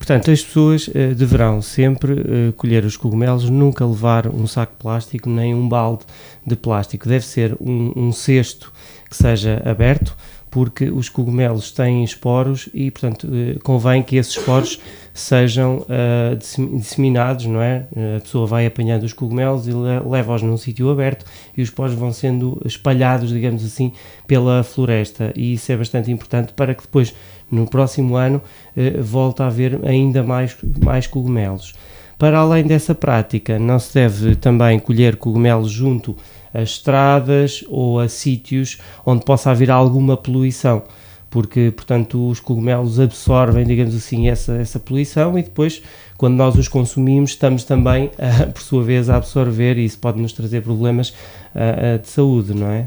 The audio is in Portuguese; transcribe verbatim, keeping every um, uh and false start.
Portanto, as pessoas uh, deverão sempre uh, colher os cogumelos, nunca levar um saco de plástico nem um balde de plástico. Deve ser um, um cesto que seja aberto, porque os cogumelos têm esporos e, portanto, uh, convém que esses esporos sejam uh, disseminados, não é? A pessoa vai apanhando os cogumelos e le- leva-os num sítio aberto e os esporos vão sendo espalhados, digamos assim, pela floresta, e isso é bastante importante para que depois, no próximo ano, eh, volte a haver ainda mais, mais cogumelos. Para além dessa prática, não se deve também colher cogumelos junto a estradas ou a sítios onde possa haver alguma poluição, porque, portanto, os cogumelos absorvem, digamos assim, essa, essa poluição, e depois, quando nós os consumimos, estamos também, a, por sua vez, a absorver, e isso pode nos trazer problemas a, a, de saúde, não é?